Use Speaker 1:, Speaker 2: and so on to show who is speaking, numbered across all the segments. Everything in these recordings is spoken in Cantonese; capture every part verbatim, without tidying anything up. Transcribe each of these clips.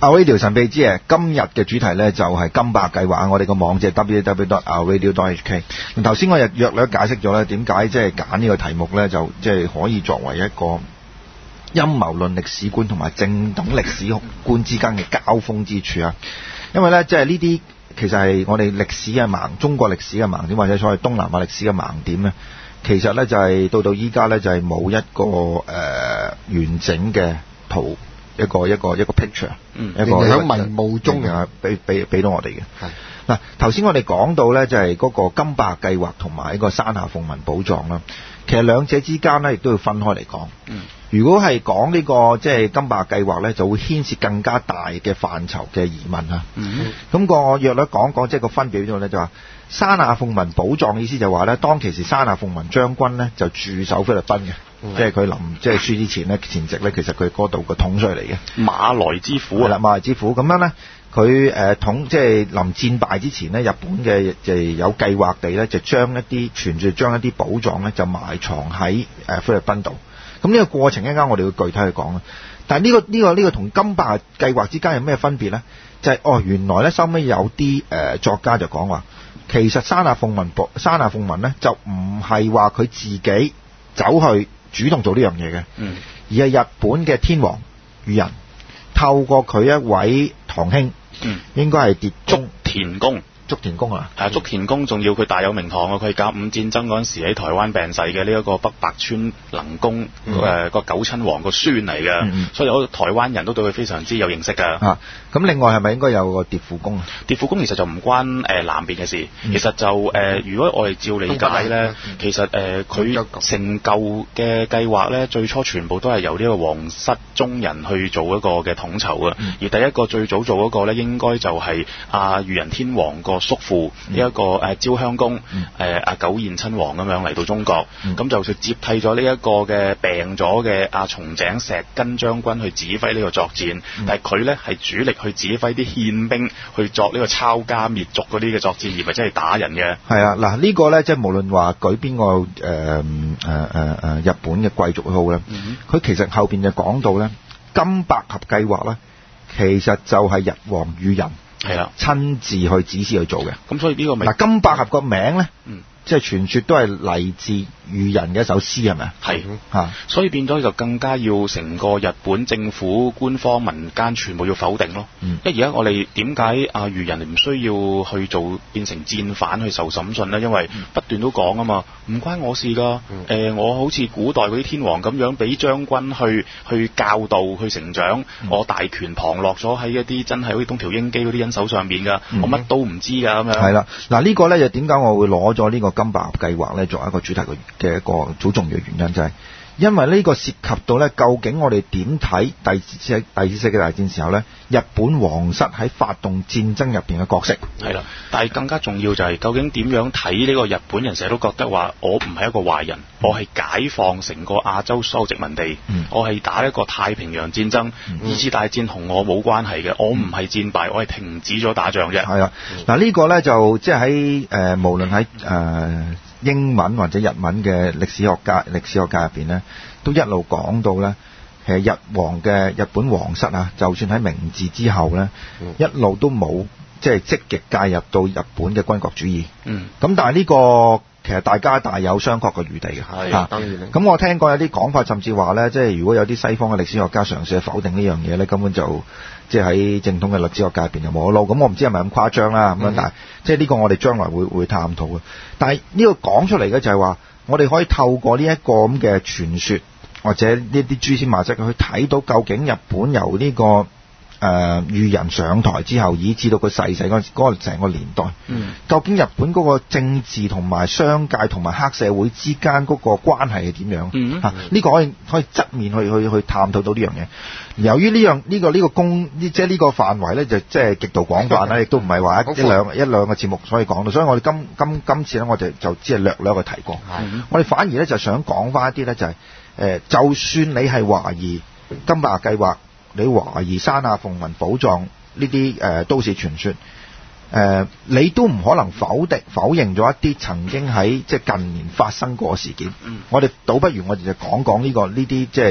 Speaker 1: Our Radio 神秘之夜今日嘅主題咧就係金伯計劃，我哋個網址 double-u double-u double-u dot our radio dot h k。咁頭先我又約略解釋咗咧，點解即係揀呢個題目咧，就即係可以作為一個陰謀論歷史觀同埋正統歷史觀之間嘅交鋒之處啊。因為咧即係呢啲其實係我哋歷史嘅盲，中國歷史嘅盲點，或者所謂東南亞歷史嘅盲點咧，其實咧就係到到依家咧就係冇一個誒、呃、完整嘅圖。一個一個一個 picture，、嗯、一個喺迷霧中嘅俾俾俾到我哋嘅。嗱，頭先我哋講到咧，就係、是、嗰個金伯計劃同埋一個山下鳳文寶藏啦。其實兩者之間咧，亦都要分開嚟講。嗯、如果係講呢個即係、就是、金伯計劃咧，就會牽涉更加大嘅範疇嘅疑問啊。咁、嗯那個我約略講講，即係個分別喺度咧，就話山下鳳文寶藏嘅意思就話咧，當其時山下鳳文將軍咧就駐守菲律賓嘅。即係佢臨即係輸之前咧，前夕咧，其實佢嗰度個統帥嚟嘅馬來之虎啊，係啦，馬來之虎咁樣咧，佢誒統即係臨戰敗之前咧，日本嘅就有計劃地咧，就將一啲傳住將一啲寶藏咧，就埋藏喺誒菲律賓度。咁呢個過程一陣間我哋會具體去講啦。但係、呢、呢個呢、呢個呢、呢個同金伯計劃之間有咩分別咧？就係、係、哦，原來咧收尾有啲誒、呃、作家就講話，其實山下鳳文山下鳳文咧就唔係話佢自己走去主動做呢樣嘢嘅，而係日本嘅天皇裕仁透過佢一位堂兄，嗯、應該係蝶竹田公。竹田公啊，
Speaker 2: 係竹田公，仲要佢大有名堂啊！佢係甲午戰爭嗰陣時喺台灣病逝嘅呢一個北白川能公誒個九親王個孫嚟嘅，嗯、所以好多台灣人都對佢非常之有認識㗎。
Speaker 1: 啊，咁另外係咪應該有個蝶富公啊？
Speaker 2: 蝶富公其實就唔關誒、呃、南邊嘅事，嗯、其實就誒、呃、如果我哋照理解咧，嗯、其實誒佢、呃、成舊嘅計劃咧，最初全部都係由呢個皇室中人去做一個嘅統籌啊，嗯、而第一個最早做嗰個咧，應該就係阿裕仁天皇個叔父呢一個誒昭襄公，誒阿久彥親王咁樣嚟到中國，咁、嗯、就接替咗呢一個嘅病咗嘅阿松井石根將軍去指揮呢個作戰，嗯、但係佢咧係主力去指揮啲憲兵去作呢個抄家滅族嗰啲嘅作戰，而唔係真係打人嘅。係
Speaker 1: 啊，嗱、這個、呢個咧即係無論話舉邊個誒誒誒誒日本嘅貴族都好咧，佢、嗯、其實後邊就講到咧金百合計劃咧，其實就係日皇裕仁。係啦，親自去指示去做嘅。咁所以呢個咪嗱金百合個名咧，嗯，即係傳說都係嚟自裕仁嘅一首詩，係咪啊？係
Speaker 2: 嚇，所以變咗就更加要成個日本政府、官方、民間全部要否定咯。嗯，因為而家我哋點解啊裕仁唔需要去做變成戰犯去受審訊咧？因為不斷都講啊嘛，唔關我事㗎。誒、嗯呃，我好似古代嗰啲天皇咁樣，俾將軍去去教導、去成長，嗯、我大權旁落咗喺一啲真係好似東條英機嗰啲人手上邊㗎，嗯、我乜都唔知㗎咁樣。係啦，
Speaker 1: 嗱、這個、呢個咧就點解我會攞咗呢個金百合計劃咧作為一個主題嘅一個好重要嘅原因，就係、是、因為呢個涉及到咧，究竟我哋點睇第二次第二次世界大戰時候咧，日本皇室喺發動戰爭入邊嘅角色。
Speaker 2: 係啦，但係更加重要就係、是、究竟點樣睇呢個日本人成日都覺得話我唔係一個壞人，嗯、我係解放成個亞洲所有殖民地，嗯、我係打一個太平洋戰爭，嗯、二次大戰同我冇關係嘅，我唔係戰敗，我係停止咗打仗啫。
Speaker 1: 係啦，嗱、嗯、呢個咧就即係喺誒無論喺誒。呃英文或者日文嘅歷史學家、歷史學家入邊咧，都一路講到咧，其實日皇嘅日本皇室啊，就算喺明治之後咧，嗯、一路都冇即係積極介入到日本嘅軍國主義。嗯，咁但係呢個其實大家大有商榷嘅餘地嘅。係啊，當然。咁我聽過有啲講法，甚至話咧，即係如果有啲西方嘅歷史學家嘗試去否定呢樣嘢咧，根本就即係喺正統嘅歷史學界入邊就冇得撈。咁我唔知係咪咁誇張啦，咁樣、嗯、但係即係呢個我哋將來會會探討嘅。但係呢個講出嚟嘅就係話，我哋可以透過呢一個咁嘅傳說或者呢啲蛛絲馬跡去睇到究竟日本由呢、這個誒裕仁上台之後，以至到佢逝世嗰嗰個成個年代，嗯、究竟日本嗰個政治同埋商界同埋黑社會之間嗰個關係係點樣？嚇、嗯，呢、啊這個可以可以側面去去去探討到呢樣嘢。由於呢樣呢個呢、這個公即係呢個範圍咧，就即係極度廣泛啦，亦都唔係話一兩一兩個節目所以講到。所以我哋今今今次咧，我哋就只係略略去提過。嗯、我哋反而咧就想講翻一啲咧，就係、是、誒、呃，就算你係懷疑金百合計劃，你懷疑山下鳳文寶藏呢啲誒都市傳說，誒、呃、你都唔可能否定否認咗一啲曾經喺即係近年發生過嘅事件。嗯、我哋倒不如我哋就講講呢個呢啲即係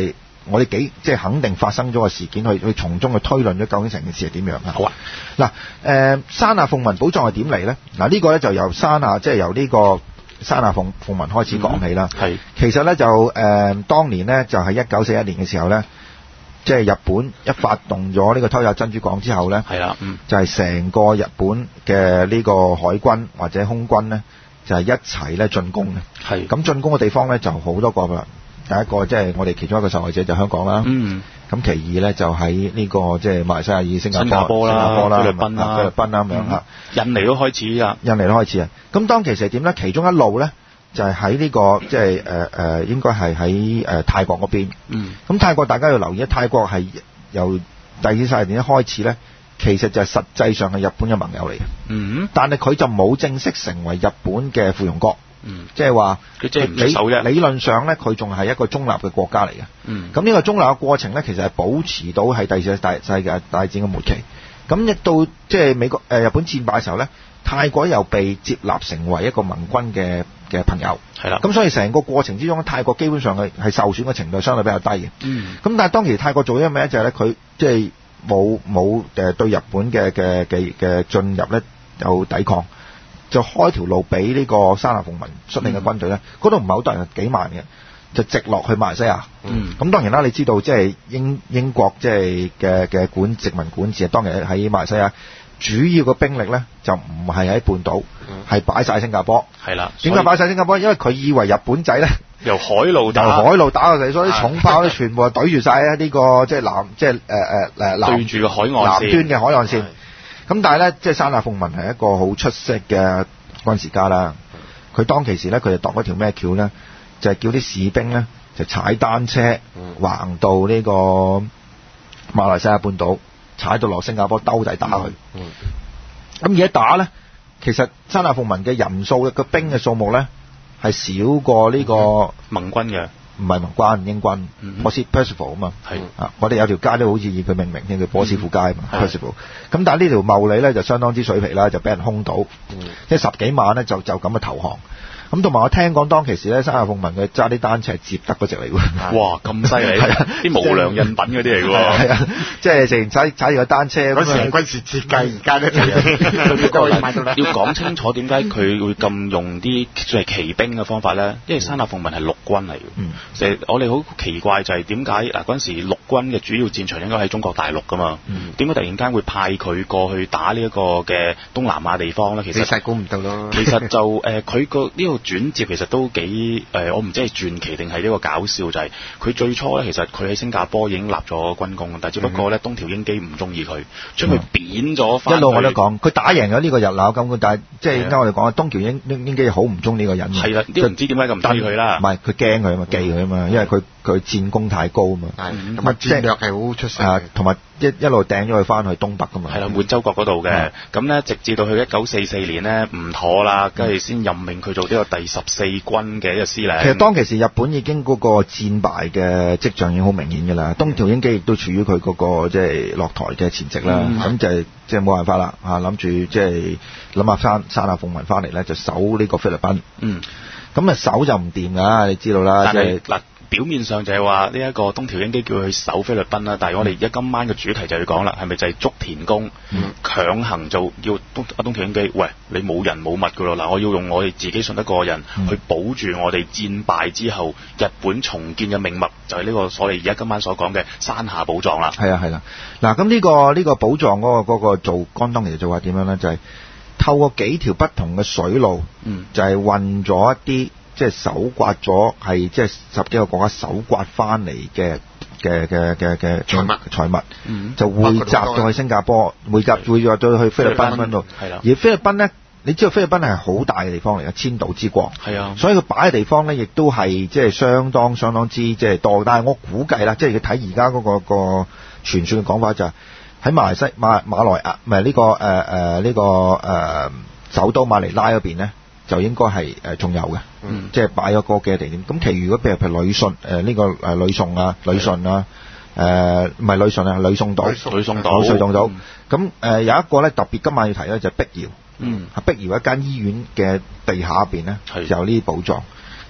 Speaker 1: 我哋幾即係肯定發生咗個事件，去去從中去推論咗究竟成件事係點樣啊？
Speaker 2: 好啊，
Speaker 1: 嗱、呃，誒山下鳳文寶藏係點嚟咧？嗱，呢個咧就由山下即係由呢個山下鳳鳳文開始講起啦。係、嗯，其實咧就誒、呃、當年咧就係一九四一年嘅時候咧。即係日本一發動咗呢個偷襲珍珠港之後呢，係啦，嗯，就係成個日本嘅呢個海軍或者空軍呢，就係一齊咧進攻嘅。係，咁進攻嘅地方呢，就好多個啦。第一個即係我哋其中一個受害者就香港啦。嗯。咁其二呢，就喺呢個即係馬來西亞、以新加坡啦、新加坡啦、菲律賓啦、菲律賓啦咁樣嚇。印尼都開始啊，印尼都開始啊。咁當其時係點呢？其中一路呢。就係喺呢個即係誒誒，應該係喺誒泰國嗰邊。嗯。咁泰國大家要留意，泰國係由第二次世界大戰一開始咧，其實就係實際上係日本嘅盟友嚟嘅。嗯。但係佢就冇正式成為日本嘅附庸國。嗯。即係話，佢即係唔守啫。理論上咧，佢仲係一個中立嘅國家嚟嘅。嗯。咁呢個中立嘅過程咧，其實係保持到係第二次大世界大戰嘅末期。咁一到即係美國誒、呃、日本戰敗嘅時候咧，泰國又被接納成為一個盟軍嘅嘅朋友，係啦。咁所以成個過程之中，泰國基本上係係受損嘅程度相對比較低嘅。嗯。咁但係當時泰國做咗咩就係咧，佢即係冇冇誒對日本嘅嘅嘅嘅進入咧有抵抗，就開條路俾呢個山下鳳文率領嘅軍隊咧，嗰度唔係好多人，幾萬嘅，就直落去馬來西亞。嗯。咁當然啦，你知道即係英英國即係嘅嘅管殖民管治，當然喺馬來西亞。主要嘅兵力咧就唔係喺半島，係擺晒新加坡。係啦，點解擺晒新加坡？因為佢以為日本仔咧由海路打，由海路打過嚟，所以啲重炮咧全部係對住晒喺呢個即係南，即係誒誒誒南對住個海岸線南端嘅海岸線。咁但係咧，即係山下鳳文係一個好出色嘅軍事家啦。佢當其時咧，佢就度咗條咩橋咧？就係、是、叫啲士兵咧就踩單車橫到呢個馬來西亞半島。踩到落新加坡兜底打佢，咁、嗯嗯、而家打咧，其實山下鳳文嘅人數嘅兵嘅數目咧係少過呢個盟軍嘅，唔係盟軍英軍，波斯 Percival 啊嘛，係啊，我哋有條街都好似以佢命名添，叫波斯富街啊嘛 Percival，咁但係呢條茂利咧就相當之水皮啦，就俾人兇倒，嗯、即係十幾萬咧就就咁嘅投降。咁同埋我聽講當其時咧，山下鳳文佢揸啲單車係接得嗰隻嚟喎。哇，咁犀利！係啊，啲無良印品嗰啲嚟喎。係啊，即係成踩踩住個單車咁啊！軍事設計而家咧，要講清楚點解佢會咁用啲即係騎兵嘅方法咧？因為山下鳳文係陸軍嚟嘅。嗯。其實我哋好奇怪就係點解嗱嗰陣時陸軍嘅主要戰場應該喺中國大陸㗎嘛？嗯。點解突然間會派佢過去打呢一個嘅東南亞地方咧？其實你細估唔到咯。其實就誒佢個呢個。轉接其實都幾誒、呃，我唔知係傳奇定係呢個搞笑，就係、是、佢最初咧，其實佢喺新加坡已經立咗軍功，但係只不過咧，東條英機唔中意佢，將佢貶咗翻。一路我都講，佢打贏咗呢個日鬧咁，但係即係而家我哋講啊，東條英英英機好唔中意呢個人。係啦，都唔知點解咁唔中意佢啦。唔係佢驚佢啊嘛，忌佢啊嘛，因為佢佢戰功太高啊嘛。係咁啊，戰略係好出色啊，同埋一一路掟咗佢翻去東北噶嘛。係啦，滿洲國嗰度嘅。咁咧，直至到去一九四四年咧唔妥啦，跟住先任命佢做呢個第十四軍嘅一個司令。其實當其時日本已經嗰個戰敗嘅跡象已經好明顯㗎啦。東條英機亦都處於佢嗰個即係落台嘅前夕啦。咁、嗯、就係即係冇辦法啦嚇，諗住即係諗下山山下鳳文翻嚟咧，就守呢個菲律賓。嗯。咁啊守就唔掂㗎，你知道啦。但係嗱。表面上就係話呢一個東條英機叫佢去守菲律賓啦，但係我哋而家今晚嘅主題就要講啦，係咪就係竹田宮、嗯、強行做叫東阿東條英機？喂，你冇人冇物㗎咯，嗱，我要用我哋自己信得過嘅人、嗯、去保住我哋戰敗之後日本重建嘅命脈，就係、是、呢個我哋而家今晚所講嘅山下寶藏啦。係啊係啦，嗱咁呢個呢、這個寶藏嗰、那個嗰、那個做乾當其實做話點樣咧？就係、是、透過幾條不同嘅水路，嗯、就係運咗一啲。即係搜刮咗，係即係十幾個國家搜刮翻嚟嘅嘅嘅嘅嘅財物財物，嗯、就匯集到去新加坡，匯集匯集到去菲律賓嗰度。係啦，而菲律賓咧，你知道菲律賓係好大嘅地方嚟嘅，千島之國。係啊，所以佢擺嘅地方咧，亦都係即係相當相當之即係多。但係我估計啦，即係佢睇而家嗰個、嗰個傳説嘅講法就係、是、喺馬來西馬馬來亞，唔係呢個誒誒呢個誒、呃、首都馬尼拉嗰邊咧。就應該係誒仲有嘅，嗯、即係擺咗個嘅地點。咁其餘如果譬如譬如旅順誒呢、呃這個誒旅順啊、旅順啊誒唔係旅順啊、旅順島、旅順島、旅順島。咁誒、呃、有一個咧特別今晚要提咧就係碧瑤，嗯，碧瑤一間醫院嘅地下入邊咧就有呢啲寶藏。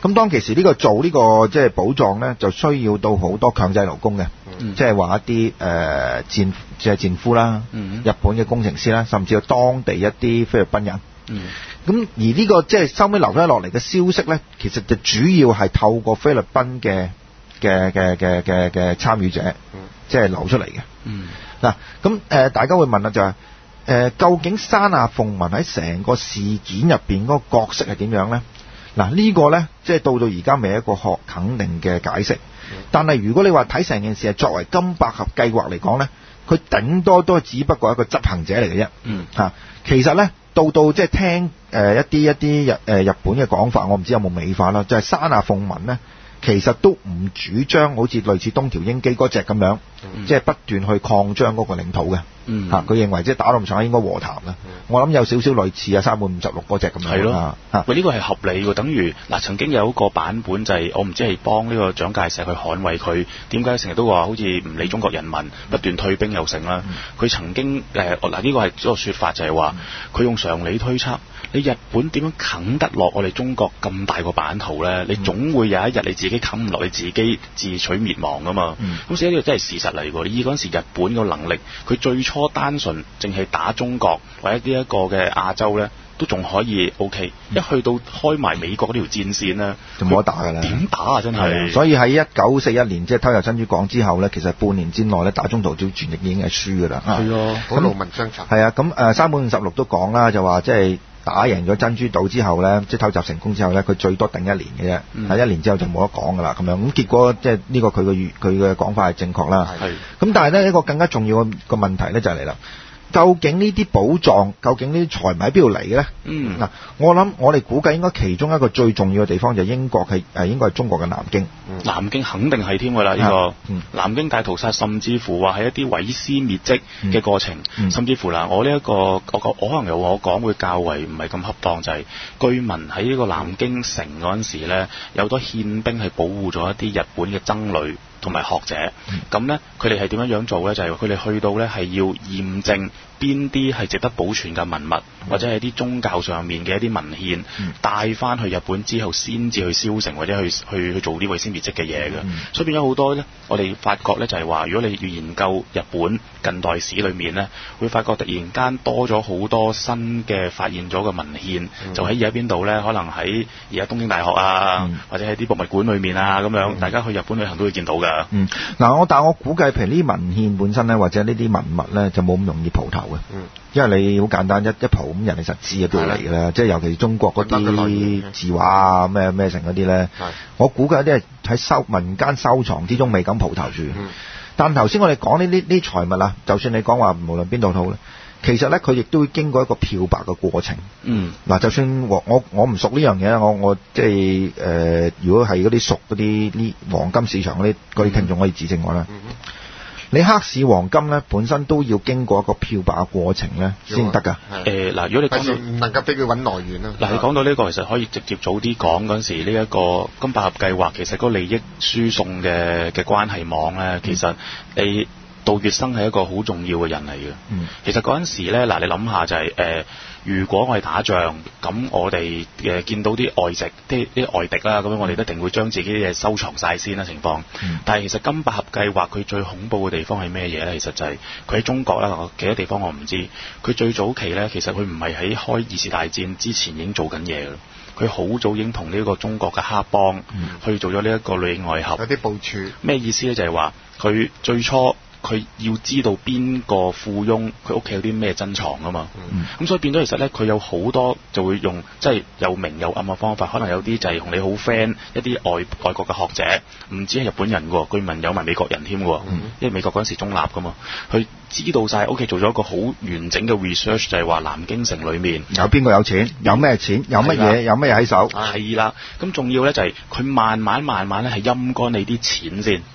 Speaker 1: 咁當其時呢個做呢、這個即係寶藏咧，就需要到好多強制勞工嘅，
Speaker 2: 嗯、
Speaker 1: 即係話一啲誒、呃、戰即係戰俘啦，
Speaker 2: 嗯、
Speaker 1: 日本嘅工程師啦，甚至有當地一啲菲律賓人。咁、
Speaker 2: 嗯、
Speaker 1: 而呢、這個即係收尾留翻落嚟嘅消息咧，其實就主要係透過菲律賓嘅嘅嘅嘅嘅嘅參與者，嗯、即係流出嚟嘅。嗱、嗯，咁誒、呃、大家會問啦，就係、是、誒、呃、究竟山下鳳文喺成個事件入邊嗰個角色係點樣咧？嗱，呢個呢，即係到到而家未一個學肯定嘅解釋。但係如果你話睇成件事係作為金百合計劃嚟講呢，佢頂多都係只不過一個執行者嚟嘅啫。嗯，嚇，其實呢，到到即係聽誒、呃、一啲一啲日誒、呃、日本嘅講法，我唔知有冇美化啦，就係、是、山下鳳文呢，其實都唔主張好似類似東條英機嗰隻咁樣，嗯、即係不斷去擴張嗰個領土嘅。嗯，嚇，佢認為即係打到咁上下應該和談啦。嗯、我諗有少少類似啊三本五十六嗰隻咁樣。係咯，嚇，喂，
Speaker 2: 呢個係合理喎。等於嗱，曾經有一個版本就係、是、我唔知係幫呢個蔣介石去捍衛佢，點解成日都話好似唔理中國人民，不斷退兵又成啦。佢、嗯、曾經誒嗱呢個係一個説法就係話，佢、嗯、用常理推測，你日本點樣啃得落我哋中國咁大個版圖咧？你總會有一日你自己啃唔落，你自己自取滅亡噶嘛。咁所以呢個真係事實嚟喎。以嗰陣時日本個能力，佢最初初單純淨係打中國或者呢一個嘅亞洲咧，都仲可以 OK。一去到開埋美國嗰條戰線咧，
Speaker 1: 就冇得打㗎啦。
Speaker 2: 點打啊？真係。所
Speaker 1: 以喺一九四一年即係偷入珍珠港之後咧，其實半年之內咧打中途島戰役已經係輸㗎啦。
Speaker 2: 係啊，
Speaker 1: 好勞民傷財。係啊，咁誒山本五十六都講啦，就話即係打贏咗珍珠島之後咧，即係偷襲成功之後咧，佢最多頂一年嘅啫。喺、嗯、一年之後就冇得講㗎啦。咁樣咁結果即係呢個佢嘅佢嘅講法係正確啦。係。咁但係咧一個更加重要嘅個問題咧就係嚟啦。究竟呢啲寶藏，究竟呢啲財物喺邊度嚟嘅咧？嗯，嗱，我諗我哋估計應該其中一個最重要嘅地方就係英國係誒應該係中國嘅南京。
Speaker 2: 嗯、南京肯定係添㗎啦，呢、呢個、嗯、南京大屠殺，甚至乎話係一啲毀屍滅跡嘅過程，嗯、甚至乎嗱，我呢、呢、一個我我可能由我講會較為唔係咁恰當，就係、是、據聞喺呢個南京城嗰陣時咧，有好多憲兵係保護咗一啲日本嘅僧侶同埋學者，咁咧佢哋係點樣樣做咧？就係佢哋去到咧係要驗證邊啲係值得保存嘅文物，嗯、或者係啲宗教上面嘅一啲文獻，嗯、帶翻去日本之後，先至去燒成或者去去去做啲毀屍滅跡嘅嘢嘅。嗯、所以變咗好多咧，我哋發覺咧就係話，如果你要研究日本近代史裏面咧，會發覺突然間多咗好多新嘅發現咗嘅文獻，嗯、就喺而家邊度咧？可能喺而家東京大學啊，嗯、或者喺啲博物館裏面啊咁樣，嗯、大家去日本旅行都會見到㗎。
Speaker 1: 嗯，嗱，我但係我估計，譬如呢啲文獻本身咧，或者呢啲文物咧，就冇咁容易蒲頭嘅。嗯，因為你好簡單，一一蒲咁人哋實知喺邊度嚟嘅啦。即係尤其是中國嗰啲字畫啊，咩咩成嗰啲咧，我估計有啲係喺收民間收藏之中未敢蒲頭住。嗯，但頭先我哋講呢啲呢財物啊，就算你講話無論邊度好咧。其實咧，佢亦都會經過一個漂白嘅過程。嗯，嗱，就算我我我唔熟呢樣嘢，我我即係誒，如果係嗰啲熟嗰啲呢黃金市場嗰啲嗰啲聽眾可以指正我啦。嗯、你黑市黃金咧，本身都要經過一個漂白嘅過程咧，先得㗎。誒嗱、呃，如果你講到唔能夠俾佢揾來源啦。嗱，你講到呢個其實可以直接早啲講嗰陣時，呢、這、一個金百合計劃其實個利益輸送嘅嘅關係網咧，其實你。杜月笙係一個好重要嘅人嚟嘅。嗯，其實嗰陣時咧，嗱你諗下就係、是、誒、呃，如果我哋打仗，咁我哋誒、呃、見到啲外籍、啲啲外敵啦，咁樣我哋一定會將自己啲嘢收藏晒先啦情況。嗯、但係其實金百合計劃佢最恐怖嘅地方係咩嘢咧？其實就係佢喺中國啦，其他地方我唔知。佢最早期咧，其實佢唔係喺開二次大戰之前已經做緊嘢嘅。佢好早已經同呢個中國嘅黑幫、嗯、去做咗呢一個裏應外合。有啲部署。咩意思咧？就係話佢最初。佢要知道邊個富翁佢屋企有啲咩珍藏啊嘛，咁、嗯嗯、所以變咗其實咧，佢有好多就會用即係有明有暗嘅方法，可能有啲就係同你好 friend 一啲外外國嘅學者，唔止係日本人喎，據聞有埋美國人添喎，嗯、因為美國嗰陣時中立噶嘛，佢知道晒屋企做咗一個好完整嘅 research， 就係話南京城裡面有邊個有錢，有咩錢，有乜嘢，有乜嘢喺手，係啦，咁仲要咧就係佢慢慢慢慢咧係陰乾你啲錢先。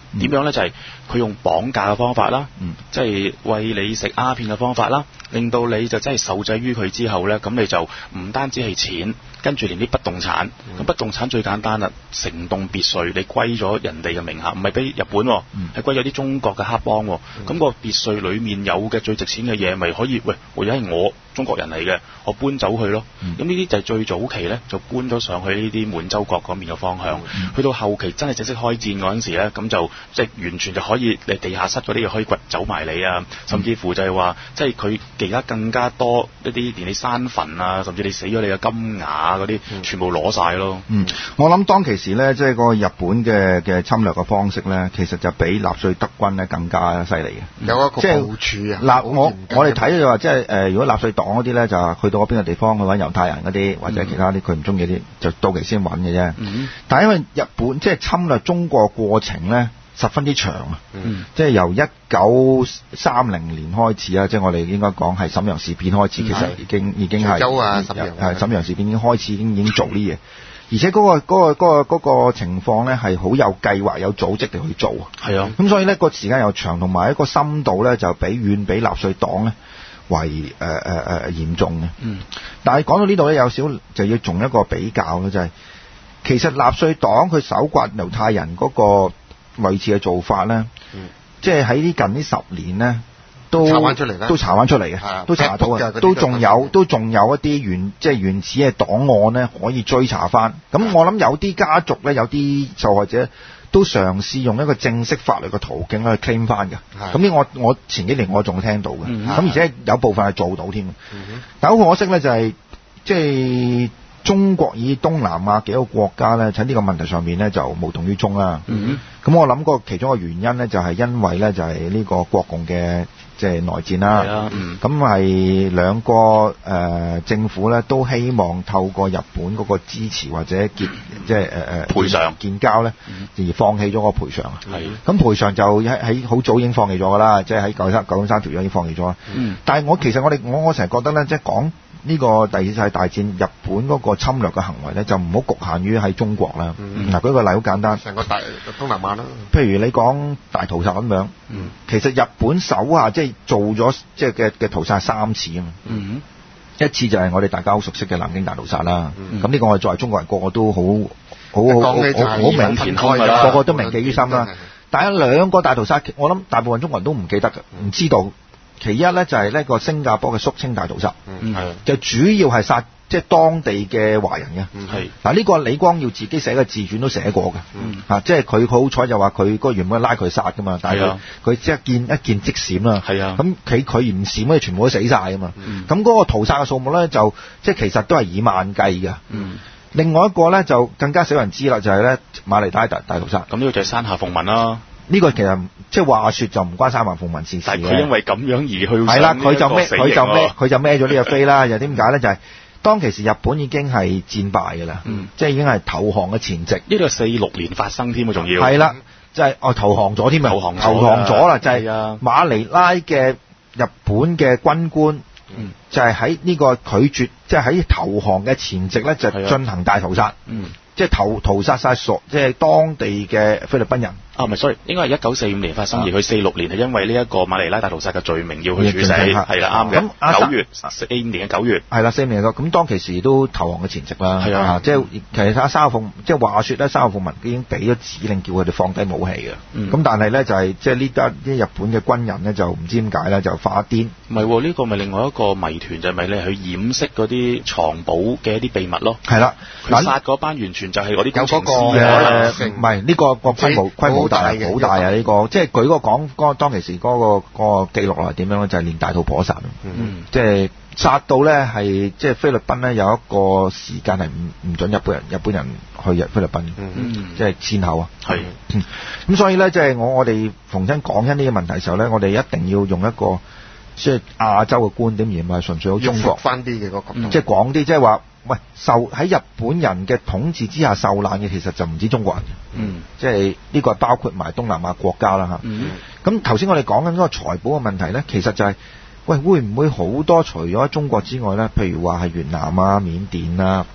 Speaker 2: 點樣咧？就係、是、佢用綁架嘅方法啦，
Speaker 1: 嗯、
Speaker 2: 即係餵你食鴉片嘅方法啦，令到你就真係受制於佢之後咧，咁你就唔單止係錢，跟住連啲不動產，咁、嗯、不動產最簡單啦，成棟別墅你歸咗人哋嘅名下，唔係俾日本、哦，係、嗯、歸咗啲中國嘅黑幫、哦，咁、嗯、個別墅裡面有嘅最值錢嘅嘢，咪可以喂，或者係我中國人嚟嘅，我搬走佢咯。咁呢啲就係最早期咧，就搬咗上去呢啲滿洲國嗰邊嘅方向。嗯、去到後期真係正式開戰嗰陣時咧，咁就即係完全就可以你地下室嗰啲嘢可以掘走埋你啊，甚至乎就係話，即係佢而家更加多一啲連你山墳啊，甚至你死咗你嘅金牙嗰啲，嗯、全部攞晒咯。
Speaker 1: 嗯，我諗當其時咧，即係個日本嘅嘅侵略嘅方式咧，其實就比納粹德軍咧更加犀利嘅。
Speaker 3: 有一個部署啊！
Speaker 1: 嗱，我我哋睇就話，即係誒，如果納粹黨嗰啲咧，就去到嗰邊嘅地方去揾猶太人嗰啲，或者其他啲佢唔中意啲，就到期先揾嘅啫。嗯、但係因為日本即係侵略中國過程咧，十分之長啊。嗯、即係由一九三零年開始啊，即係我哋應該講係瀋陽事變開始，其實已經已經係係瀋陽事變已經開始，已經已經做呢嘢。而且嗰、嗰個嗰、嗰個嗰、嗰個嗰個情況咧係好有計劃、有組織地去做。係啊，咁所以咧個時間又長，同埋一個深度咧就比遠比納粹黨咧為誒誒誒嚴重嘅。嗯，但係講到呢度咧，有少就要從一個比較咧，就係、是、其實納粹黨佢搜刮猶太人嗰個類似嘅做法咧，嗯、即係喺呢近呢十年咧。都
Speaker 3: 查翻出嚟咧，
Speaker 1: 都查翻出嚟嘅，都查到嘅，都仲有，都仲有一啲原即係原始嘅檔案咧，可以追查翻。咁我諗有啲家族咧，有啲受害者都嘗試用一個正式法律嘅途徑去 claim 翻嘅。咁呢，我我前幾年我仲聽到嘅，咁、嗯、而且有部分係做到添。嗯、但好可惜咧，就係即係中國以東南亞幾個國家咧，喺呢個問題上面咧就無動於衷啦。咁、嗯、我諗個其中一個原因咧，就係因為咧就係呢個國共嘅。即係內戰啦，咁係、嗯、兩個誒、呃、政府咧都希望透過日本嗰個支持或者結即係誒誒
Speaker 2: 賠償
Speaker 1: 建交咧，嗯、而放棄咗個賠償啊。咁、嗯、賠償就喺喺好早已經放棄咗㗎啦，即係喺九三九三條約已經放棄咗啦。嗯、但係我其實我哋我我成日覺得咧，即係講呢個第二次世界大戰日本嗰個侵略嘅行為咧，就唔好局限於喺中國啦。嗱、嗯，舉個例好簡單，
Speaker 3: 成個大東南亞啦。
Speaker 1: 譬如你講大屠殺咁樣，嗯、其實日本手下即係做咗即係嘅嘅屠殺三次啊嘛。嗯、一次就係我哋大家好熟悉嘅南京大屠殺啦。咁呢、嗯、個我哋作為中國人，個個都好好好好好明顯，個個都銘記於心啦。但係兩個大屠殺，我諗大部分中國人都唔記得嘅，唔知道。其一咧就係呢個新加坡嘅肅清大屠殺，嗯、就主要係殺即係當地嘅華人嘅。係嗱呢個李光耀自己寫嘅自傳都寫過嘅，嗯、啊即係佢好彩就話佢嗰原本拉佢殺㗎嘛，但係佢即係見一見即閃啦。係啊，咁佢佢唔閃咧，全部都死晒㗎嘛。咁嗰、嗯、個屠殺嘅數目咧就即係其實都係以萬計嘅。嗯、另外一個咧就更加少人知啦，就係咧馬尼拉大大屠殺。咁呢個就係山下奉文啦。呢個其實即係話說就唔關山下奉文事事嘅。佢因為咁樣而去係啦，佢就孭佢就孭佢就孭咗呢個飛啦。又點解咧？就係、是、當其時日本已經係戰敗㗎啦，嗯、即係已經係投降嘅前夕。呢個係四六年發生添啊，仲要係啦，就係、是、哦投降咗添啊，投降投降咗啦，就係、是、馬尼拉嘅日本嘅軍官，嗯、就係喺呢個拒絕，即係喺投降嘅前夕咧，就進行大屠殺。嗯即係屠屠殺曬所，即係當地嘅菲律賓人。啊，唔係，sorry，應該係一九四五年發生，而佢四六年係因為呢一個馬尼拉大屠殺嘅罪名要去處死，係啦，啱嘅。咁九月四五年嘅九月，係啦，四五年嘅咁當其時都投降嘅前夕啦。係啊，即係其實睇沙河鳳，即係話説咧，沙河鳳文已經俾咗指令叫佢哋放低武器嘅。咁但係咧就係即係呢家啲日本嘅軍人咧就唔知點解咧就發癲。唔係喎，呢個咪另外一個謎團就係咪你去掩飾嗰啲藏寶嘅一啲秘密咯？係啦，佢殺嗰班完全就係嗰啲工程師嘅，唔係呢個個規模規模大好大啊！呢個即係舉個講嗰當其時嗰個嗰個記錄係點樣咧？就係連大肚婆殺，即係殺到咧係即係菲律賓咧有一個時間係唔唔準日本人日本人去日菲律賓，即係戰後啊。係咁，所以咧即係我我哋逢親講緊呢個問題嘅時候咧，我哋一定要用一個即係亞洲嘅觀點，而唔係純粹好中國翻啲嘅個角度，即係廣啲，即係話。喂，受喺日本人嘅統治之下受難嘅，其實就唔止中國人，嗯，即係呢個係包括埋東南亞國家啦嚇。咁頭先我哋講緊嗰個財寶嘅問題咧，其實就係、是、喂會唔會好多除咗中國之外咧，譬如話係越南啊、緬甸啊、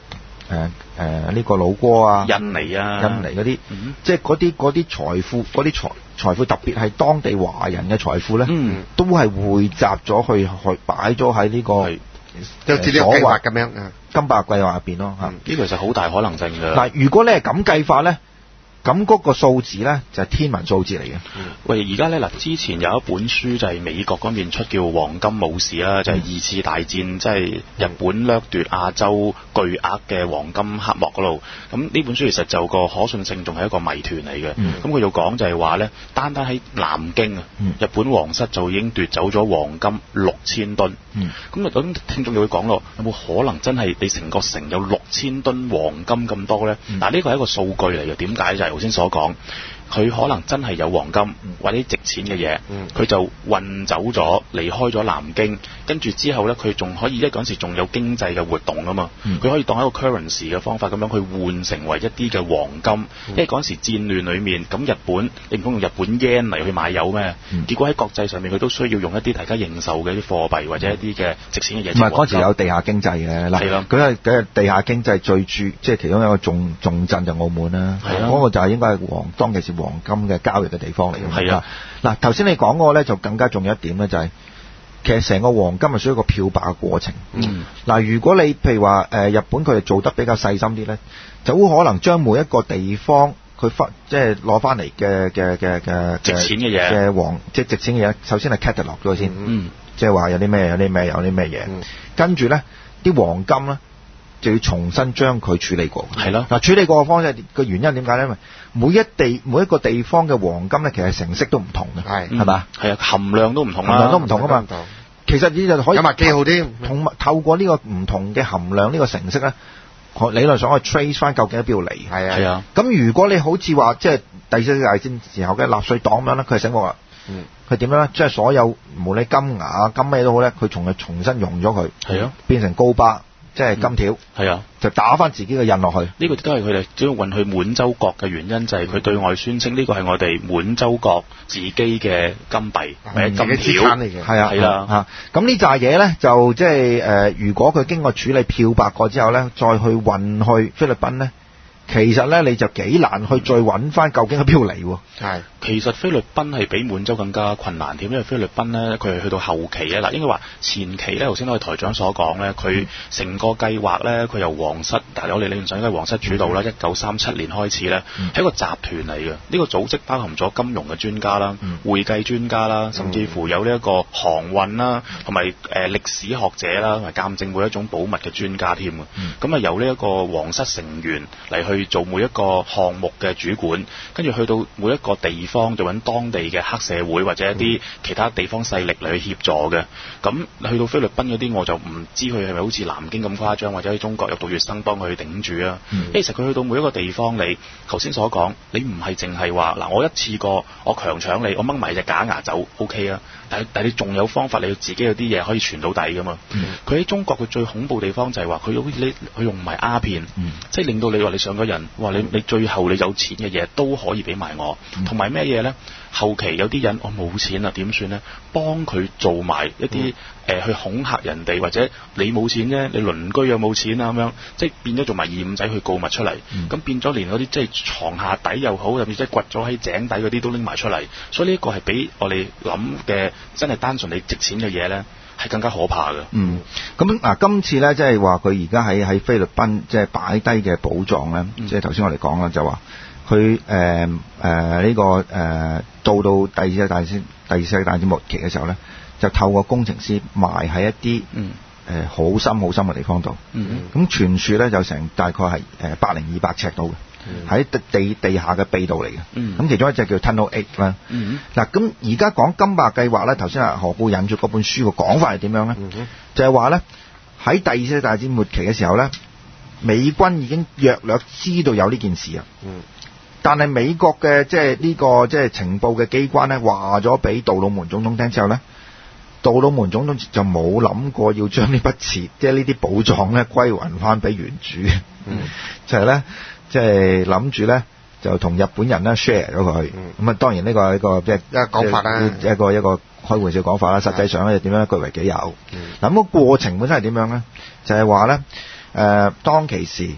Speaker 1: 誒誒呢個老撾啊、
Speaker 2: 印尼啊、
Speaker 1: 印尼嗰啲，
Speaker 2: 嗯、
Speaker 1: 即係嗰啲嗰啲財富，嗰啲財財富特別係當地華人嘅財富咧，
Speaker 2: 嗯、
Speaker 1: 都係匯集咗去去擺咗喺呢個
Speaker 3: 就似呢個計劃咁樣啊，
Speaker 1: 金百計劃入邊咯嚇。
Speaker 2: 呢個其實好大可能性㗎。
Speaker 1: 嗱，如果你係咁計法咧，咁嗰個數字咧就係天文數字嚟嘅。
Speaker 2: 嗯、喂，而家咧嗱，之前有一本書就係美國嗰邊出叫《黃金武士》啦，就係、是、二次大戰，即、就、係、是、日本掠奪亞洲巨額嘅黃金黑幕嗰度。咁呢本書其實就個可信性仲係一個謎團嚟嘅。咁佢就講就係話咧，單單喺南京啊，
Speaker 1: 嗯、
Speaker 2: 日本皇室就已經奪走咗黃金六千噸。咁啊、嗯，咁聽眾就會講咯，有冇可能真係你成個城有六千噸黃金咁多咧？嗱、嗯，呢個係一個數據嚟嘅。點解就係頭先所講，佢可能真係有黃金或者值錢嘅嘢，佢、嗯、就運走咗，離開咗南京，跟住之後呢，佢仲可以，因為嗰陣時仲有經濟嘅活動啊嘛，佢、嗯、可以當一個 currency 嘅方法咁樣去換成為一啲嘅黃金，嗯、因為嗰陣時戰亂裏面，咁日本你唔通用日本 yen 嚟去買油咩？嗯、結果喺國際上面佢都需要用一啲大家認受嘅一啲貨幣或者一啲嘅值錢嘅嘢。唔係嗰陣時有地下經濟嘅，嗱，佢係佢地下經濟最主，即係其中一個重重鎮就澳門啦，嗰個就係應該係黃當其時黃金嘅交易嘅地方嚟嘅。係啊，嗱，頭先你講嗰個咧就更加重要一點咧，就係其實成個黃金係需要一個漂白嘅過程。嗯，嗱，如果你譬如話誒日本佢哋做得比較細心啲咧，就好可能將每一個地方佢翻即係攞翻嚟嘅嘅嘅嘅值錢嘅嘢嘅黃即係值錢嘅嘢，首先係 catalog 咗先。嗯，即係話有啲咩有啲咩有啲咩嘢，嗯、跟住咧啲黃金咧就要重新將佢處理過。係咯，嗱，處理過嘅方式個原因點解咧？因為每一地每一個地方嘅黃金咧，其實成色都唔同嘅，係係嘛？係啊，含量都唔同啦，含量都唔同啊嘛。其實你就可以有埋記號添，同透過呢個唔同嘅含量呢個成色咧，理論上可以 trace 翻究竟喺邊度嚟。係啊，係啊。咁如果你好似話即係第二次世界大戰時候嘅納粹黨咁樣咧，佢係醒目啦。嗯。佢點樣咧？即係所有無論金牙金咩都好咧，佢從係重新溶咗佢，係啊，變成高巴。即係金條，係、嗯、啊，就打翻自己嘅印落去。呢個都係佢哋主要運去滿洲國嘅原因，就係佢對外宣稱呢個係我哋滿洲國自己嘅金幣或者金條嚟嘅。係啊，係啦嚇。咁呢扎嘢咧，就即係誒，如果佢經過處理漂白過之後咧，再去運去菲律賓咧，其實咧你就幾難去再揾翻究竟喺邊度嚟喎。係。其實菲律賓係比滿洲更加困難添，因為菲律賓咧，佢係去到後期咧，嗱應該話前期咧，頭先我哋台長所講咧，佢成個計劃咧，佢由皇室，但係我哋理論上應該係皇室主導啦，一九三七年開始咧，係一個集團嚟嘅。呢、這個組織包含咗金融嘅專家啦、嗯、會計專家啦，甚至乎有呢一個航運啦，同埋誒歷史學者啦，同埋鑑證每一種寶物嘅專家添啊。咁啊、嗯、由呢一個皇室成員嚟去做每一個項目嘅主管，跟住去到每一個地方。方就揾當地嘅黑社會或者一啲其他地方勢力嚟去協助嘅。咁去到菲律賓嗰啲，我就唔知佢係咪好似南京咁誇張，或者喺中國有杜月笙幫佢頂住啊。嗯、因為其實佢去到每一個地方，你頭先所講，你唔係淨係話嗱，我一次過我強搶你，我掹埋隻假牙走 OK 啊。但係但係你仲有方法，你要自己有啲嘢可以傳到底噶嘛。佢喺、嗯、中國佢最恐怖地方就係話佢好似你佢用埋鴉片，嗯、即係令到你話你上個人，哇！你你最後你有錢嘅嘢都可以俾埋我，同埋咩嘢咧？後期有啲人我冇錢啦，點算咧？幫佢做埋一啲誒、嗯呃、去恐嚇人哋，或者你冇錢啫，你鄰居又冇錢啊咁樣，即係變咗做埋二五仔去告密出嚟。咁、嗯、變咗連嗰啲即係床下底又好，甚至即係掘咗喺井底嗰啲都拎埋出嚟。所以呢一個係比我哋諗嘅真係單純你值錢嘅嘢咧，係更加可怕嘅。嗯，咁嗱，今次咧即係話佢而家喺喺菲律賓即係擺低嘅寶藏咧，嗯、即係頭先我哋講啦，就話佢誒誒呢個誒、呃、到到第二次大戰第二次世界大戰末期嘅時候咧，就透過工程師埋喺一啲誒好深好深嘅地方度。嗯咁傳說咧就成大概係誒百零二百尺度嘅。喺地地地下嘅秘道嚟嘅，咁、嗯、其中一隻叫 Tunnel Eight 啦。嗱，咁而家講金白計劃咧，頭先阿何故引住嗰本書嘅講法係點樣咧？嗯、哼就係話咧喺第二次世界大戰末期嘅時候咧，美軍已經約略知道有呢件事啊。嗯、但係美國嘅即係呢個即係情報嘅機關咧，話咗俾杜魯門總統聽之後咧，杜魯門總統就冇諗過要將呢筆錢，即係呢啲寶藏咧歸還翻俾原主。嗯、就係咧。即係諗住咧，就同日本人咧 share 咗佢。咁啊、嗯，當然呢個係一個即係一個講法啦，一個一個開玩笑講法啦。實際上咧，點樣據為己有？嗱、嗯，咁個過程本身係點樣咧？就係話咧，誒、呃，當其時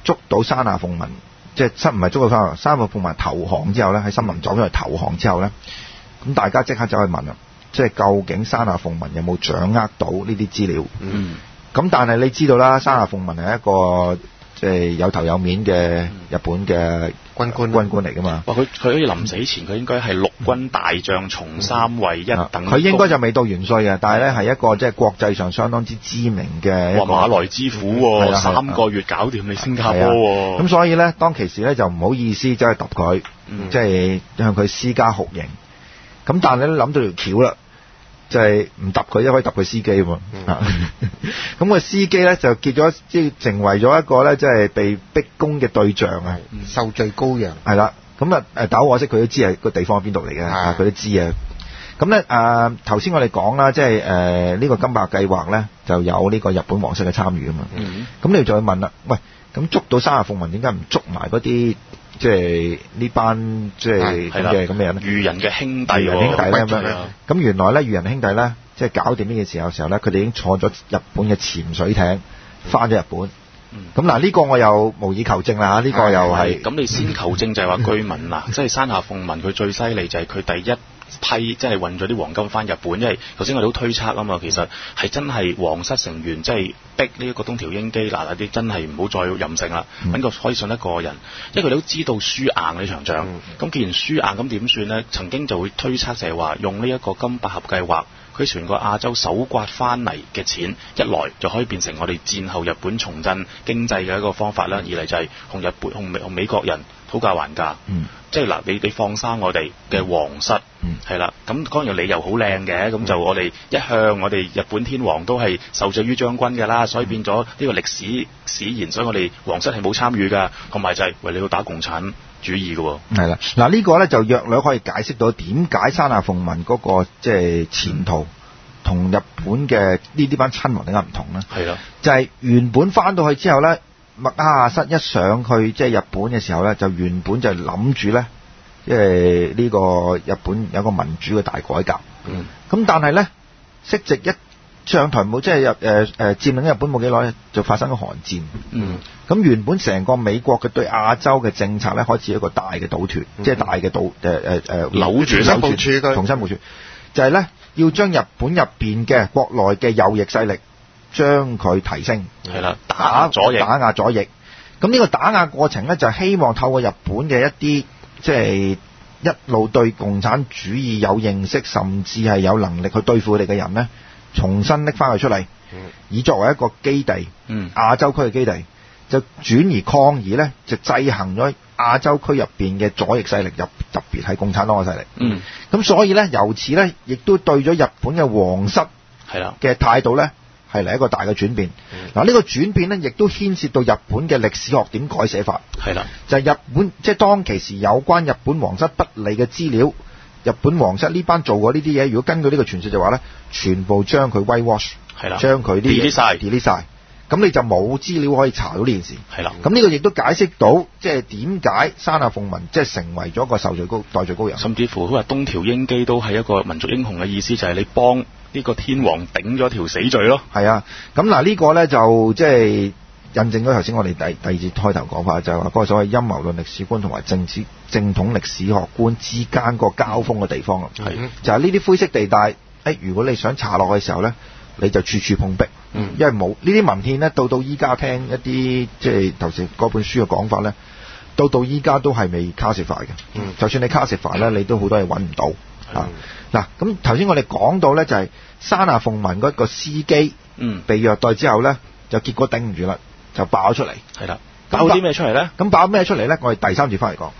Speaker 1: 捉到山下鳳文，即係真唔係捉到山下山下鳳文投降之後咧，喺新聞走咗去投降之後咧，咁大家即刻走去問啦，即係究竟山下鳳文有冇掌握到呢啲資料？
Speaker 2: 嗯。
Speaker 1: 咁但係你知道啦，山下鳳文係一個即係有頭有面嘅日本嘅軍官軍官嚟噶嘛？
Speaker 2: 哇！佢佢好似臨死前，佢應該係陸軍大將松三位一等。
Speaker 1: 佢應該就未到元帥嘅，但係咧係一個即係國際上相當之知名嘅。
Speaker 2: 哇！馬來之虎喎，三個月搞掂你新加坡喎。
Speaker 1: 咁所以咧，當其時咧就唔好意思走去揼佢，即係向佢施加酷刑。咁但係你諗到條橋啦。就係唔揼佢，一可以揼佢司機喎。咁個司機咧就結咗，即係成為咗一個咧，即係被逼供嘅對象啊，
Speaker 3: 受罪羔羊。
Speaker 1: 係啦，咁啊誒，但好可惜佢都知係個地方喺邊度嚟嘅，佢都知啊。咁咧誒，頭先我哋講啦，即係誒呢個金伯計劃咧，就有呢個日本皇室嘅參與啊嘛。咁你就會問啦，喂，咁捉到山下鳳文點解唔捉埋嗰啲？即係呢班即係咁嘅咁嘅人咧，
Speaker 2: 裕仁嘅兄弟，
Speaker 1: 裕仁兄弟咧咁樣。咁原來咧，裕仁兄弟咧，即係搞掂呢件事嘅時候咧，佢哋已經坐咗日本嘅潛水艇翻咗日本。咁嗱，呢個我又無以求證啦嚇，呢個又係。
Speaker 2: 咁你先求證就係話據聞嗱，即係山下鳳文佢最犀利就係佢第一批即係運咗啲黃金翻日本，因為頭先我哋都推測啊嘛，其實係真係皇室成員即係逼呢一個東條英機嗱，啲真係唔好再任性啦，揾個可以信得過人，因為佢哋都知道輸硬呢場仗。咁既然輸硬，咁點算呢？曾經就會推測就係話用呢一個金百合計劃，佢全個亞洲搜刮翻嚟嘅錢，一來就可以變成我哋戰後日本重振經濟嘅一個方法啦，二嚟就係同日本同美同美國人討價還價。嗯即係嗱，你你放生我哋嘅皇室，係啦、嗯，咁當然理由好靚嘅，咁、嗯、就我哋一向我哋日本天皇都係受制於將軍㗎啦，所以變咗呢個歷史史言，所以我哋皇室係冇參與㗎，同埋就係為你要打共產主義㗎喎。係啦，
Speaker 1: 嗱呢個咧就約略可以解釋到點解山下鳳文嗰、那個即係前途同日本嘅呢啲班親王點解唔同咧？係啦，就係原本翻到去之後咧。麥阿瑟一上去即係日本嘅時候咧，就原本就諗住咧，即係呢個日本有個民主嘅大改革。嗯。咁但係咧，息直一上台冇即係日誒誒佔領日本冇幾耐咧，就發生咗韓戰。嗯。咁原本成個美國嘅對亞洲嘅政策咧，開始一個大嘅倒脫，嗯、即係大嘅倒誒誒誒扭轉、扭轉、重新部署，就係咧要將日本入邊嘅國內嘅右翼勢力。將佢提升，係啦，打左翼，打壓左翼。咁呢個打壓過程咧，就希望透過日本嘅一啲即係一路對共產主義有認識，甚至係有能力去對付佢哋嘅人咧，重新拎翻佢出嚟，嗯、以作為一個基地，嗯、亞洲區嘅基地，就轉移抗議咧，就制衡咗亞洲區入邊嘅左翼勢力，入特別係共產黨嘅勢力。嗯，咁所以咧，由此咧，亦都對咗日本嘅皇室係啦嘅態度咧。係嚟一個大嘅轉變，嗱呢、嗯、個轉變咧，亦都牽涉到日本嘅歷史學點改寫法。係啦，就係日本即係當其時有關日本皇室不利嘅資料，日本皇室呢班做過呢啲嘢，如果根據呢個傳說就話咧，全部將佢 whitewash， 係啦，將佢啲 delete 晒 delete 晒，咁你就冇資料可以查到呢件事。係啦，咁呢個亦都解釋到即係點解山下鳳文即係成為咗一個受罪羔代罪羔羊，甚至乎好話東條英機都係一個民族英雄嘅意思，就係、是、你幫。呢個天皇頂咗條死罪咯，係啊，咁嗱呢個咧就即係印證咗頭先我哋第第二節開頭講法，就係話嗰個所謂陰謀論歷史觀同埋政治正統歷史學觀之間個交鋒嘅地方咯，係、嗯、就係呢啲灰色地帶。誒、哎，如果你想查落嘅時候咧，你就處處碰壁，嗯、因為冇呢啲文獻咧，到到依家聽一啲即係頭先嗰本書嘅講法咧，到到依家都係未 classify 嘅，嗯、就算你 classify 咧，你都好多嘢揾唔到。啊嗱，咁頭先我哋講到咧，就係山下鳳文嗰個司機，嗯，被虐待之後咧，就結果頂唔住啦，就爆咗出嚟。係啦，爆啲咩出嚟咧？咁爆咩出嚟咧？我哋第三節翻嚟講。